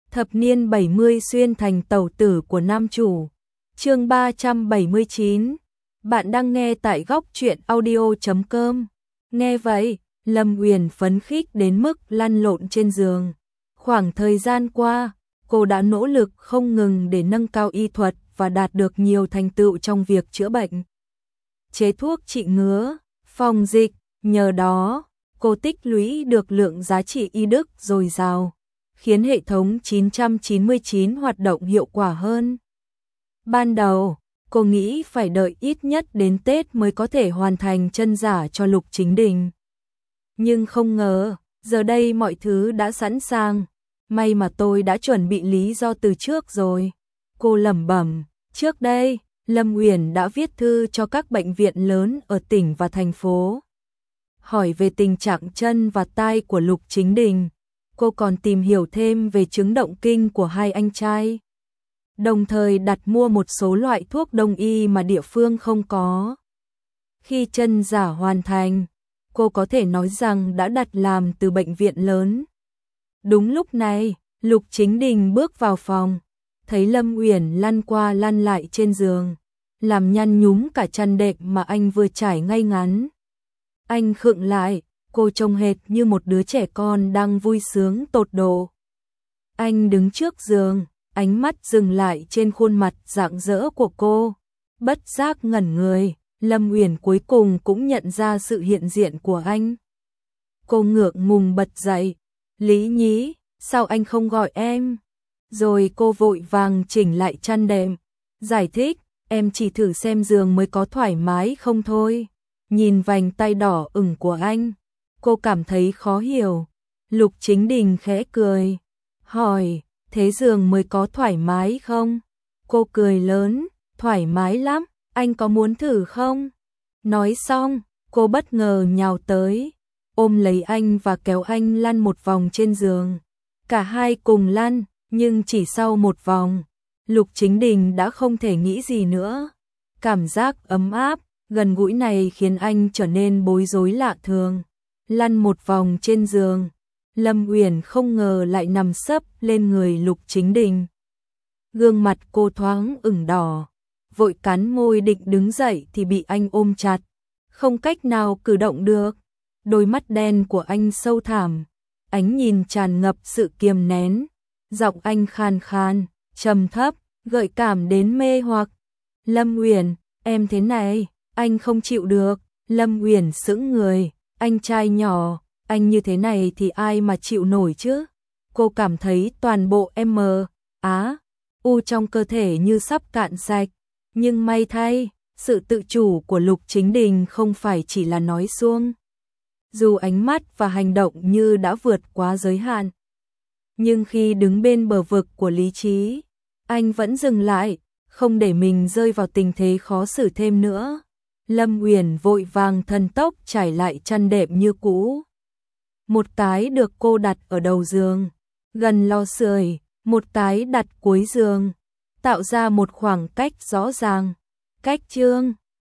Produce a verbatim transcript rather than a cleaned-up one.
Thập niên bảy mươi xuyên thành tẩu tử của nam chủ. Chương ba trăm bảy mươi chín. Bạn đang nghe tại góc truyện audio chấm com. Nghe vậy, Lâm Uyển phấn khích đến mức lăn lộn trên giường. Khoảng thời gian qua, cô đã nỗ lực không ngừng để nâng cao y thuật và đạt được nhiều thành tựu trong việc chữa bệnh. Chế thuốc trị ngứa, phòng dịch, nhờ đó, cô tích lũy được lượng giá trị y đức dồi dào, khiến hệ thống chín trăm chín mươi chín hoạt động hiệu quả hơn. Ban đầu, cô nghĩ phải đợi ít nhất đến Tết mới có thể hoàn thành chân giả cho Lục Chính Đình. Nhưng không ngờ, giờ đây mọi thứ đã sẵn sàng. May mà tôi đã chuẩn bị lý do từ trước rồi. Cô lẩm bẩm, trước đây, Lâm Uyển đã viết thư cho các bệnh viện lớn ở tỉnh và thành phố, hỏi về tình trạng chân và tai của Lục Chính Đình. Cô còn tìm hiểu thêm về chứng động kinh của hai anh trai, đồng thời đặt mua một số loại thuốc đông y mà địa phương không có. Khi chân giả hoàn thành, cô có thể nói rằng đã đặt làm từ bệnh viện lớn. Đúng lúc này, Lục Chính Đình bước vào phòng, thấy Lâm Uyển lăn qua lăn lại trên giường, làm nhăn nhúm cả chăn đệm mà anh vừa trải ngay ngắn. Anh khựng lại, cô trông hệt như một đứa trẻ con đang vui sướng tột độ. Anh đứng trước giường, ánh mắt dừng lại trên khuôn mặt rạng rỡ của cô, bất giác ngẩn người. Lâm Uyển cuối cùng cũng nhận ra sự hiện diện của anh. Cô ngượng ngùng bật dậy, Lý Nhí, sao anh không gọi em? Rồi cô vội vàng chỉnh lại chăn đệm, giải thích, em chỉ thử xem giường mới có thoải mái không thôi. Nhìn vành tay đỏ ửng của anh, cô cảm thấy khó hiểu. Lục Chính Đình khẽ cười, hỏi, thế giường mới có thoải mái không? Cô cười lớn, thoải mái lắm, anh có muốn thử không? Nói xong, cô bất ngờ nhào tới, ôm lấy anh và kéo anh lăn một vòng trên giường. Cả hai cùng lăn, nhưng chỉ sau một vòng, Lục Chính Đình đã không thể nghĩ gì nữa. Cảm giác ấm áp, gần gũi này khiến anh trở nên bối rối lạ thường. Lăn một vòng trên giường, Lâm Uyển không ngờ lại nằm sấp lên người Lục Chính Đình. Gương mặt cô thoáng ửng đỏ, vội cắn môi định đứng dậy thì bị anh ôm chặt, không cách nào cử động được. Đôi mắt đen của anh sâu thẳm, ánh nhìn tràn ngập sự kiềm nén, giọng anh khan khan, trầm thấp, gợi cảm đến mê hoặc. Lâm Uyển, em thế này, anh không chịu được. Lâm Uyển sững người, anh trai nhỏ, anh như thế này thì ai mà chịu nổi chứ? Cô cảm thấy toàn bộ em mờ, á, u trong cơ thể như sắp cạn sạch. Nhưng may thay, sự tự chủ của Lục Chính Đình không phải chỉ là nói suông. Dù ánh mắt và hành động như đã vượt quá giới hạn, nhưng khi đứng bên bờ vực của lý trí, anh vẫn dừng lại, không để mình rơi vào tình thế khó xử thêm nữa. Lâm Uyển vội vàng thần tốc trải lại chăn đệm như cũ. Một tái được cô đặt ở đầu giường, gần lò sưởi, một tái đặt cuối giường, tạo ra một khoảng cách rõ ràng. Cách chương